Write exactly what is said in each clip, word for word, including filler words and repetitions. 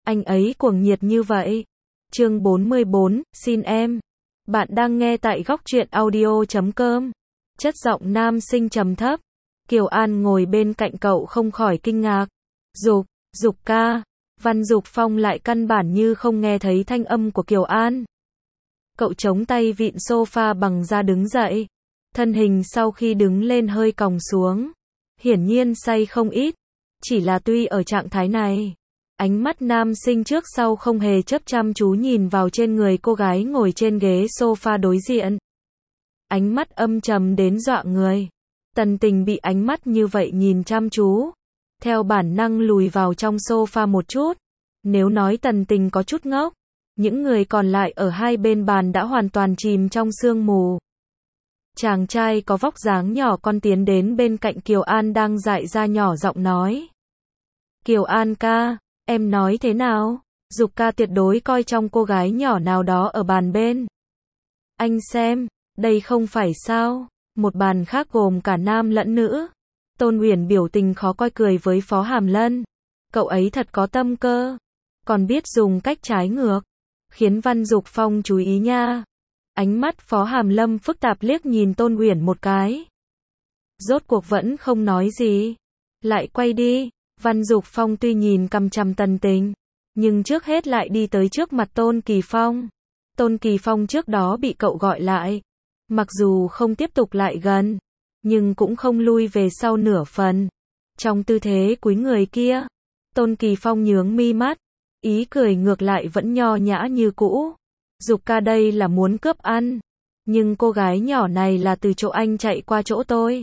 Anh ấy cuồng nhiệt như vậy. Chương bốn mươi bốn, xin em. Bạn đang nghe tại góc truyện audio chấm com. Chất giọng nam sinh trầm thấp. Kiều An ngồi bên cạnh cậu không khỏi kinh ngạc. Dục, Dục ca. Văn Dục Phong lại căn bản như không nghe thấy thanh âm của Kiều An. Cậu chống tay vịn sofa bằng da đứng dậy. Thân hình sau khi đứng lên hơi còng xuống. Hiển nhiên say không ít. Chỉ là tuy ở trạng thái này, ánh mắt nam sinh trước sau không hề chấp chăm chú nhìn vào trên người cô gái ngồi trên ghế sofa đối diện. Ánh mắt âm trầm đến dọa người. Tần Tình bị ánh mắt như vậy nhìn chăm chú, theo bản năng lùi vào trong sofa một chút. Nếu nói Tần Tình có chút ngốc, những người còn lại ở hai bên bàn đã hoàn toàn chìm trong sương mù. Chàng trai có vóc dáng nhỏ con tiến đến bên cạnh Kiều An đang dại ra nhỏ giọng nói. Kiều An ca, em nói thế nào? Dục ca tuyệt đối coi trọng cô gái nhỏ nào đó ở bàn bên. Anh xem, đây không phải sao? Một bàn khác gồm cả nam lẫn nữ. Tôn Uyển biểu tình khó coi cười với Phó Hàm Lân. Cậu ấy thật có tâm cơ, còn biết dùng cách trái ngược, khiến Văn Dục Phong chú ý nha. Ánh mắt Phó Hàm Lâm phức tạp liếc nhìn Tôn Uyển một cái. Rốt cuộc vẫn không nói gì. Lại quay đi. Văn Dục Phong tuy nhìn cằm chằm Tần Tình, nhưng trước hết lại đi tới trước mặt Tôn Kỳ Phong. Tôn Kỳ Phong trước đó bị cậu gọi lại. Mặc dù không tiếp tục lại gần, nhưng cũng không lui về sau nửa phần. Trong tư thế cúi người kia, Tôn Kỳ Phong nhướng mi mắt, ý cười ngược lại vẫn nho nhã như cũ. Dục ca đây là muốn cướp ăn, nhưng cô gái nhỏ này là từ chỗ anh chạy qua chỗ tôi.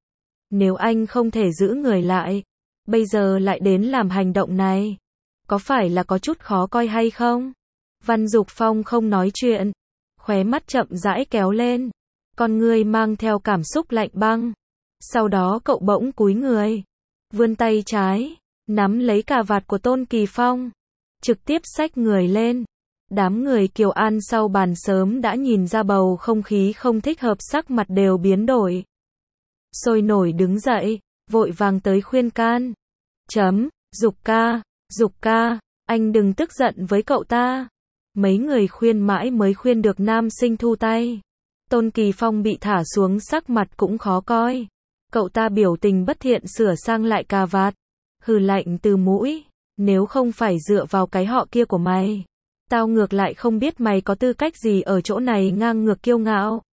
Nếu anh không thể giữ người lại, bây giờ lại đến làm hành động này, có phải là có chút khó coi hay không? Văn Dục Phong không nói chuyện, khóe mắt chậm rãi kéo lên, con ngươi mang theo cảm xúc lạnh băng. Sau đó cậu bỗng cúi người, vươn tay trái, nắm lấy cà vạt của Tôn Kỳ Phong, trực tiếp xách người lên. Đám người Kiều An sau bàn sớm đã nhìn ra bầu không khí không thích hợp, sắc mặt đều biến đổi. Sôi nổi đứng dậy, vội vàng tới khuyên can. Chấm, Dục ca, Dục ca, anh đừng tức giận với cậu ta. Mấy người khuyên mãi mới khuyên được nam sinh thu tay. Tôn Kỳ Phong bị thả xuống sắc mặt cũng khó coi. Cậu ta biểu tình bất thiện sửa sang lại cà vạt, hừ lạnh từ mũi. Nếu không phải dựa vào cái họ kia của mày, tao ngược lại không biết mày có tư cách gì ở chỗ này ngang ngược kiêu ngạo.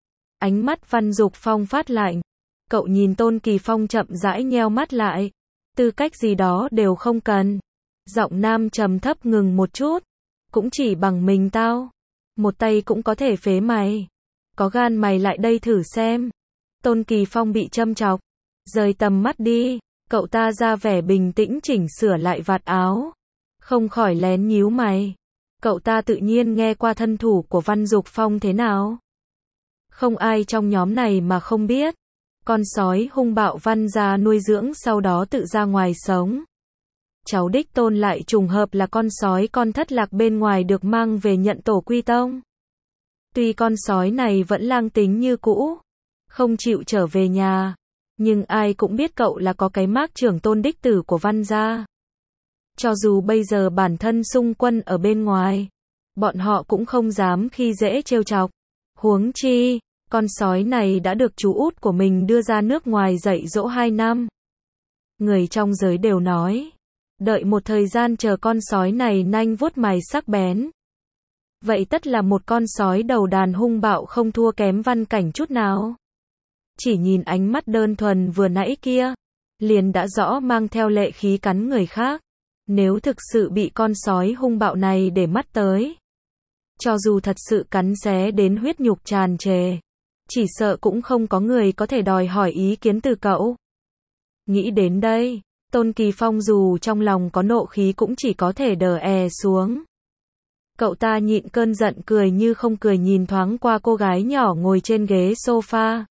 Ánh mắt Văn Dục Phong phát lạnh. Cậu nhìn Tôn Kỳ Phong chậm rãi nheo mắt lại. Tư cách gì đó đều không cần. Giọng nam trầm thấp ngừng một chút. Cũng chỉ bằng mình tao, một tay cũng có thể phế mày. Có gan mày lại đây thử xem. Tôn Kỳ Phong bị châm chọc, rời tầm mắt đi. Cậu ta ra vẻ bình tĩnh chỉnh sửa lại vạt áo, không khỏi lén nhíu mày. Cậu ta tự nhiên nghe qua thân thủ của Văn Dục Phong thế nào. Không ai trong nhóm này mà không biết. Con sói hung bạo Văn gia nuôi dưỡng sau đó tự ra ngoài sống. Cháu đích Tôn lại trùng hợp là con sói con thất lạc bên ngoài được mang về nhận tổ quy tông. Tuy con sói này vẫn lang tính như cũ, không chịu trở về nhà, nhưng ai cũng biết cậu là có cái mác trưởng tôn đích tử của Văn gia. Cho dù bây giờ bản thân xung quân ở bên ngoài, bọn họ cũng không dám khi dễ trêu chọc. Huống chi, con sói này đã được chú út của mình đưa ra nước ngoài dạy dỗ hai năm. Người trong giới đều nói, đợi một thời gian chờ con sói này nanh vuốt mày sắc bén. Vậy tất là một con sói đầu đàn hung bạo không thua kém Văn Cảnh chút nào. Chỉ nhìn ánh mắt đơn thuần vừa nãy kia, liền đã rõ mang theo lệ khí cắn người khác. Nếu thực sự bị con sói hung bạo này để mắt tới, cho dù thật sự cắn xé đến huyết nhục tràn trề, chỉ sợ cũng không có người có thể đòi hỏi ý kiến từ cậu. Nghĩ đến đây, Tôn Kỳ Phong dù trong lòng có nộ khí cũng chỉ có thể đờ è xuống. Cậu ta nhịn cơn giận cười như không cười nhìn thoáng qua cô gái nhỏ ngồi trên ghế sofa.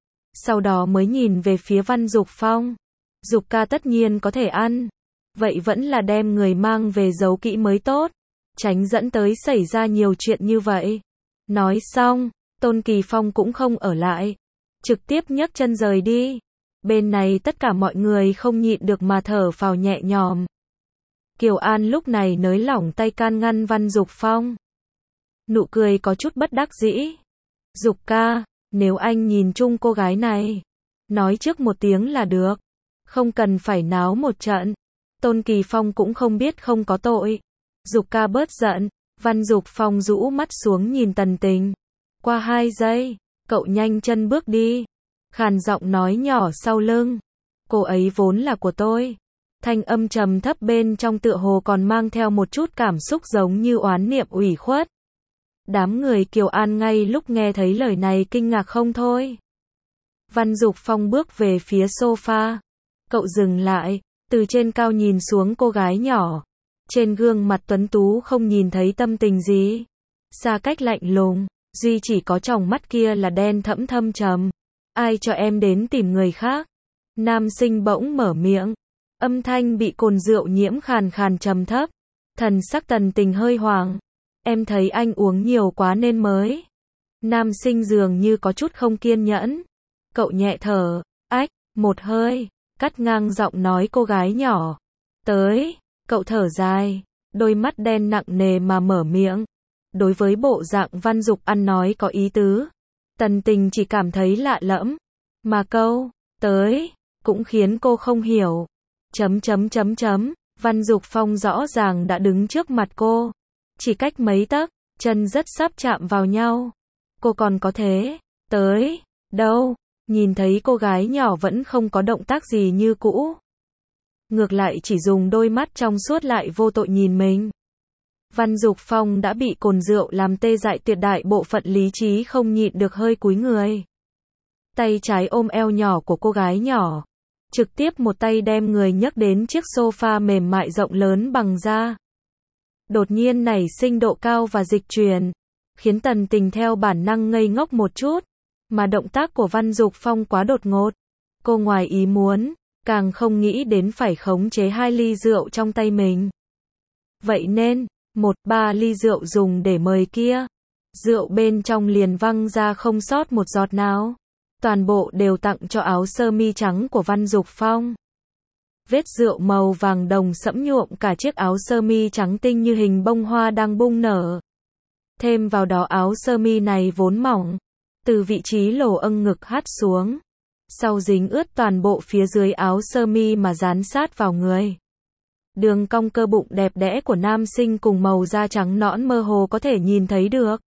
Sau đó mới nhìn về phía Văn Dục Phong. Dục ca tất nhiên có thể ăn. Vậy vẫn là đem người mang về giấu kỹ mới tốt. Tránh dẫn tới xảy ra nhiều chuyện như vậy. Nói xong, Tôn Kỳ Phong cũng không ở lại. Trực tiếp nhấc chân rời đi. Bên này tất cả mọi người không nhịn được mà thở phào nhẹ nhõm. Kiều An lúc này nới lỏng tay can ngăn Văn Dục Phong. Nụ cười có chút bất đắc dĩ. Dục ca, nếu anh nhìn chung cô gái này, nói trước một tiếng là được. Không cần phải náo một trận. Tôn Kỳ Phong cũng không biết không có tội. Dục ca bớt giận. Văn Dục Phong rũ mắt xuống nhìn Tần Tình. Qua hai giây, cậu nhanh chân bước đi. Khàn giọng nói nhỏ sau lưng. Cô ấy vốn là của tôi. Thanh âm trầm thấp bên trong tựa hồ còn mang theo một chút cảm xúc giống như oán niệm ủy khuất. Đám người Kiều An ngay lúc nghe thấy lời này kinh ngạc không thôi. Văn Dục Phong bước về phía sofa. Cậu dừng lại, từ trên cao nhìn xuống cô gái nhỏ. Trên gương mặt tuấn tú không nhìn thấy tâm tình gì. Xa cách lạnh lùng, duy chỉ có tròng mắt kia là đen thẫm thâm trầm. Ai cho em đến tìm người khác? Nam sinh bỗng mở miệng. Âm thanh bị cồn rượu nhiễm khàn khàn trầm thấp. Thần sắc Tần Tình hơi hoảng. Em thấy anh uống nhiều quá nên mới. Nam sinh dường như có chút không kiên nhẫn. Cậu nhẹ thở, ách, một hơi, cắt ngang giọng nói cô gái nhỏ. Tới, cậu thở dài, đôi mắt đen nặng nề mà mở miệng. Đối với bộ dạng Văn Dục ăn nói có ý tứ, Tần Tình chỉ cảm thấy lạ lẫm. Mà câu, tới, cũng khiến cô không hiểu. Chấm chấm chấm chấm, Văn Dục Phong rõ ràng đã đứng trước mặt cô. Chỉ cách mấy tấc, chân rất sắp chạm vào nhau. Cô còn có thế, tới, đâu, nhìn thấy cô gái nhỏ vẫn không có động tác gì như cũ. Ngược lại chỉ dùng đôi mắt trong suốt lại vô tội nhìn mình. Văn Dục Phong đã bị cồn rượu làm tê dại tuyệt đại bộ phận lý trí không nhịn được hơi cúi người. Tay trái ôm eo nhỏ của cô gái nhỏ. Trực tiếp một tay đem người nhấc đến chiếc sofa mềm mại rộng lớn bằng da. Đột nhiên nảy sinh độ cao và dịch chuyển, khiến Tần Tình theo bản năng ngây ngốc một chút, mà động tác của Văn Dục Phong quá đột ngột. Cô ngoài ý muốn, càng không nghĩ đến phải khống chế hai ly rượu trong tay mình. Vậy nên, một ba ly rượu dùng để mời kia, rượu bên trong liền văng ra không sót một giọt nào. Toàn bộ đều tặng cho áo sơ mi trắng của Văn Dục Phong. Vết rượu màu vàng đồng sẫm nhuộm cả chiếc áo sơ mi trắng tinh như hình bông hoa đang bung nở. Thêm vào đó áo sơ mi này vốn mỏng, từ vị trí lỗ âng ngực hắt xuống, sau dính ướt toàn bộ phía dưới áo sơ mi mà dán sát vào người. Đường cong cơ bụng đẹp đẽ của nam sinh cùng màu da trắng nõn mơ hồ có thể nhìn thấy được.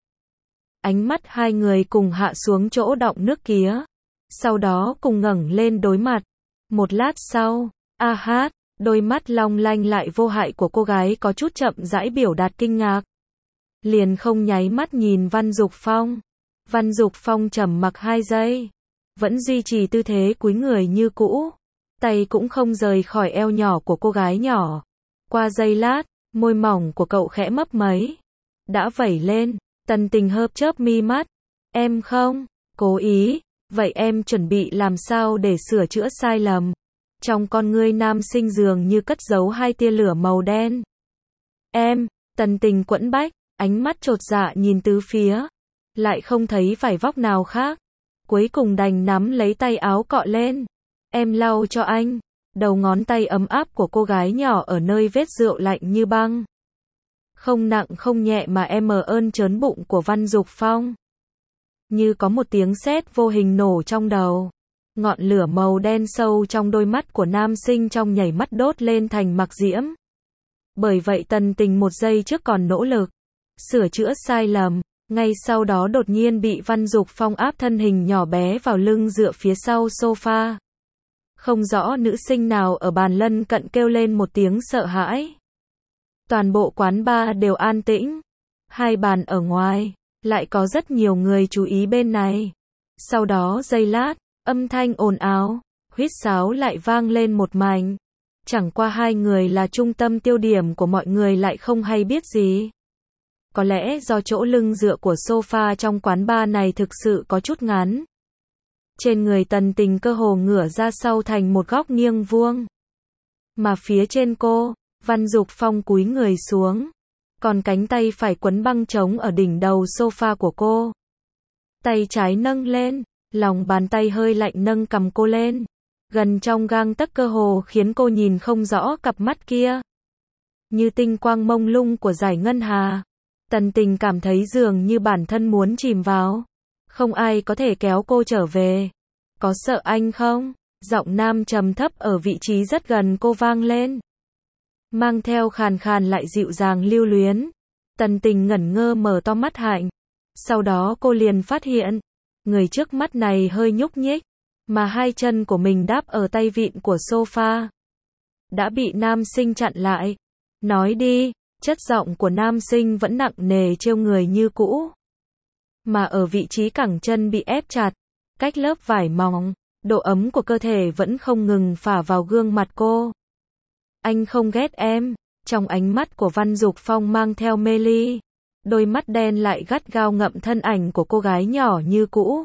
Ánh mắt hai người cùng hạ xuống chỗ đọng nước kia, sau đó cùng ngẩng lên đối mặt. Một lát sau, a hát, đôi mắt long lanh lại vô hại của cô gái có chút chậm rãi biểu đạt kinh ngạc. Liền không nháy mắt nhìn Văn Dục Phong. Văn Dục Phong trầm mặc hai giây, vẫn duy trì tư thế cúi người như cũ, tay cũng không rời khỏi eo nhỏ của cô gái nhỏ. Qua giây lát, môi mỏng của cậu khẽ mấp máy, đã vẩy lên. Tần Tình hớp chớp mi mắt. Em không cố ý, vậy em chuẩn bị làm sao để sửa chữa sai lầm? Trong con ngươi nam sinh dường như cất giấu hai tia lửa màu đen. Em, Tần Tình quẫn bách, ánh mắt chột dạ nhìn tứ phía, lại không thấy vải vóc nào khác. Cuối cùng đành nắm lấy tay áo cọ lên. Em lau cho anh. Đầu ngón tay ấm áp của cô gái nhỏ ở nơi vết rượu lạnh như băng. Không nặng không nhẹ mà em mờ ơn trớn bụng của Văn Dục Phong. Như có một tiếng sét vô hình nổ trong đầu. Ngọn lửa màu đen sâu trong đôi mắt của nam sinh trong nhảy mắt đốt lên thành mạc diễm. Bởi vậy Tần Tình một giây trước còn nỗ lực sửa chữa sai lầm, ngay sau đó đột nhiên bị Văn Dục Phong áp thân hình nhỏ bé vào lưng dựa phía sau sofa. Không rõ nữ sinh nào ở bàn lân cận kêu lên một tiếng sợ hãi. Toàn bộ quán bar đều an tĩnh. Hai bàn ở ngoài, lại có rất nhiều người chú ý bên này. Sau đó giây lát, âm thanh ồn ào, huýt sáo lại vang lên một mảnh. Chẳng qua hai người là trung tâm tiêu điểm của mọi người lại không hay biết gì. Có lẽ do chỗ lưng dựa của sofa trong quán bar này thực sự có chút ngắn. Trên người Tần Tình cơ hồ ngửa ra sau thành một góc nghiêng vuông. Mà phía trên cô, Văn Dục Phong cúi người xuống. Còn cánh tay phải quấn băng trống ở đỉnh đầu sofa của cô. Tay trái nâng lên, lòng bàn tay hơi lạnh nâng cầm cô lên. Gần trong gang tấc cơ hồ khiến cô nhìn không rõ cặp mắt kia. như tinh quang mông lung của dải ngân hà. Tần Tình cảm thấy dường như bản thân muốn chìm vào. Không ai có thể kéo cô trở về. Có sợ anh không? Giọng nam trầm thấp ở vị trí rất gần cô vang lên. Mang theo khàn khàn lại dịu dàng lưu luyến. Tần Tình ngẩn ngơ mở to mắt hạnh. Sau đó cô liền phát hiện, người trước mắt này hơi nhúc nhích, mà hai chân của mình đáp ở tay vịn của sofa. Đã bị nam sinh chặn lại. Nói đi, chất giọng của nam sinh vẫn nặng nề trêu người như cũ. Mà ở vị trí cẳng chân bị ép chặt, cách lớp vải mỏng, độ ấm của cơ thể vẫn không ngừng phả vào gương mặt cô. Anh không ghét em, trong ánh mắt của Văn Dục Phong mang theo mê ly. Đôi mắt đen lại gắt gao ngậm thân ảnh của cô gái nhỏ như cũ.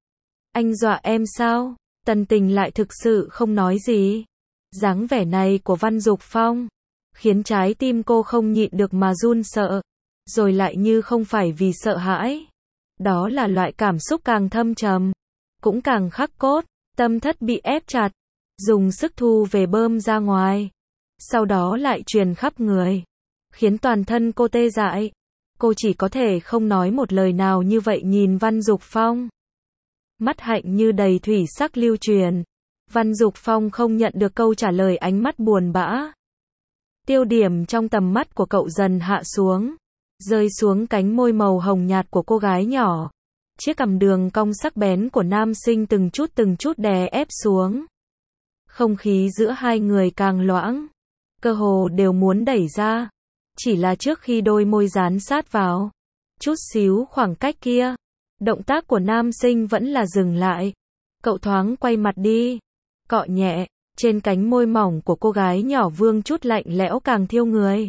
Anh dọa em sao? Tần Tình lại thực sự không nói gì. Dáng vẻ này của Văn Dục Phong khiến trái tim cô không nhịn được mà run sợ, rồi lại như không phải vì sợ hãi. Đó là loại cảm xúc càng thâm trầm, cũng càng khắc cốt. Tâm thất bị ép chặt, dùng sức thu về bơm ra ngoài, sau đó lại truyền khắp người, khiến toàn thân cô tê dại. Cô chỉ có thể không nói một lời nào như vậy nhìn Văn Dục Phong. Mắt hạnh như đầy thủy sắc lưu truyền. Văn Dục Phong không nhận được câu trả lời, ánh mắt buồn bã. Tiêu điểm trong tầm mắt của cậu dần hạ xuống, rơi xuống cánh môi màu hồng nhạt của cô gái nhỏ. Chiếc cằm đường cong sắc bén của nam sinh từng chút từng chút đè ép xuống. Không khí giữa hai người càng loãng, cơ hồ đều muốn đẩy ra. Chỉ là trước khi đôi môi dán sát vào, chút xíu khoảng cách kia, động tác của nam sinh vẫn là dừng lại. Cậu thoáng quay mặt đi, cọ nhẹ, trên cánh môi mỏng của cô gái nhỏ vương chút lạnh lẽo càng thiêu người.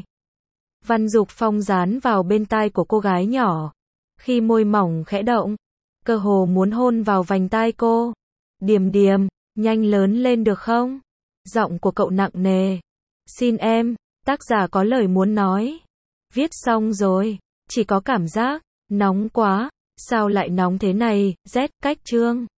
Văn Dục Phong dán vào bên tai của cô gái nhỏ. Khi môi mỏng khẽ động, cơ hồ muốn hôn vào vành tai cô. Điềm điềm, nhanh lớn lên được không? Giọng của cậu nặng nề. Xin em, tác giả có lời muốn nói. Viết xong rồi, chỉ có cảm giác nóng quá, sao lại nóng thế này? Z cách chương